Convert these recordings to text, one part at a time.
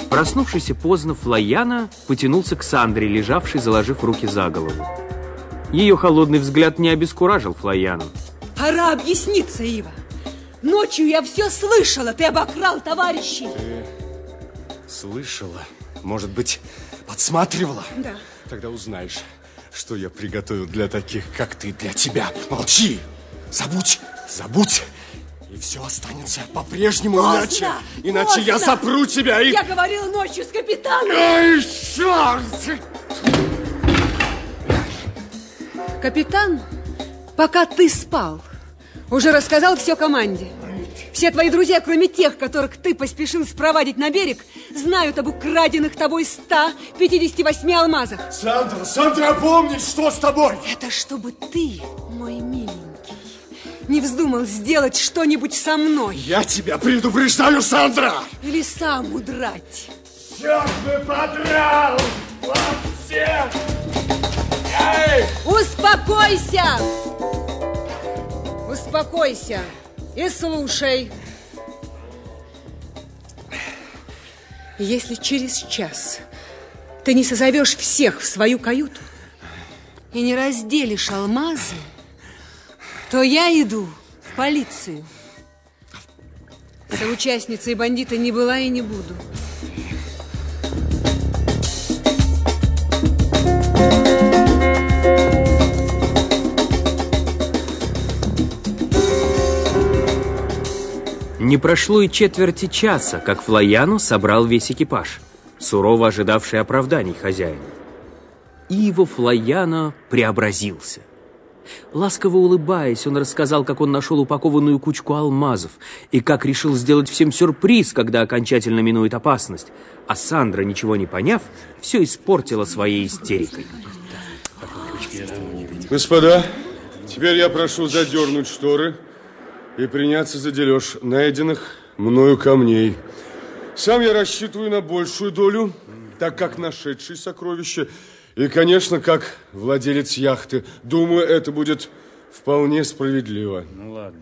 Проснувшийся поздно, Флояна потянулся к Сандре, лежавшей, заложив руки за голову. Ее холодный взгляд не обескуражил Флояну. Пора объясниться, Ива. Ночью я все слышала. Ты обокрал товарищей. Ты слышала? Может быть, подсматривала? Да. Тогда узнаешь, что я приготовил для таких, как ты, для тебя. Молчи! Забудь! Забудь! И все останется по-прежнему, иначе я сопру тебя и... Я говорила ночью с капитаном. Ай, черт! Капитан, пока ты спал, уже рассказал все команде. Все твои друзья, кроме тех, которых ты поспешил спровадить на берег, знают об украденных тобой 158 алмазах. Сандра, помни, что с тобой? Это чтобы ты, мой миленький, не вздумал сделать что-нибудь со мной. Я тебя предупреждаю, Сандра! Или сам удрать. Черт бы подрал! Вас всех! Эй! Успокойся! Успокойся и слушай. Если через час ты не созовешь всех в свою каюту и не разделишь алмазы, то я иду в полицию. Соучастницей бандита не была и не буду. Не прошло и четверти часа, как Флояну собрал весь экипаж, сурово ожидавший оправданий хозяина. Иво Флояна преобразился. Ласково улыбаясь, он рассказал, как он нашел упакованную кучку алмазов и как решил сделать всем сюрприз, когда окончательно минует опасность. А Сандра, ничего не поняв, все испортила своей истерикой. Господа, теперь я прошу задернуть шторы и приняться за дележ найденных мною камней. Сам я рассчитываю на большую долю, так как нашедший сокровища, и, конечно, как владелец яхты, думаю, это будет вполне справедливо. Ну ладно.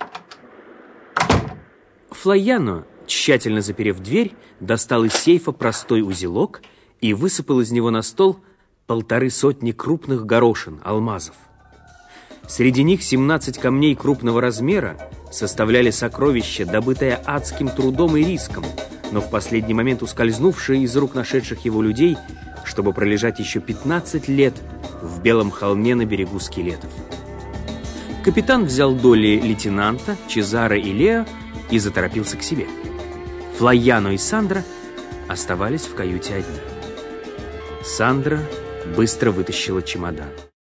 Флояно, тщательно заперев дверь, достал из сейфа простой узелок и высыпал из него на стол 150 крупных горошин, алмазов. Среди них 17 камней крупного размера составляли сокровище, добытое адским трудом и риском, но в последний момент ускользнувшее из рук нашедших его людей, чтобы пролежать еще 15 лет в белом холме на берегу скелетов. Капитан взял доли лейтенанта, Чезаро и Лео и заторопился к себе. Флояно и Сандра оставались в каюте одни. Сандра быстро вытащила чемодан.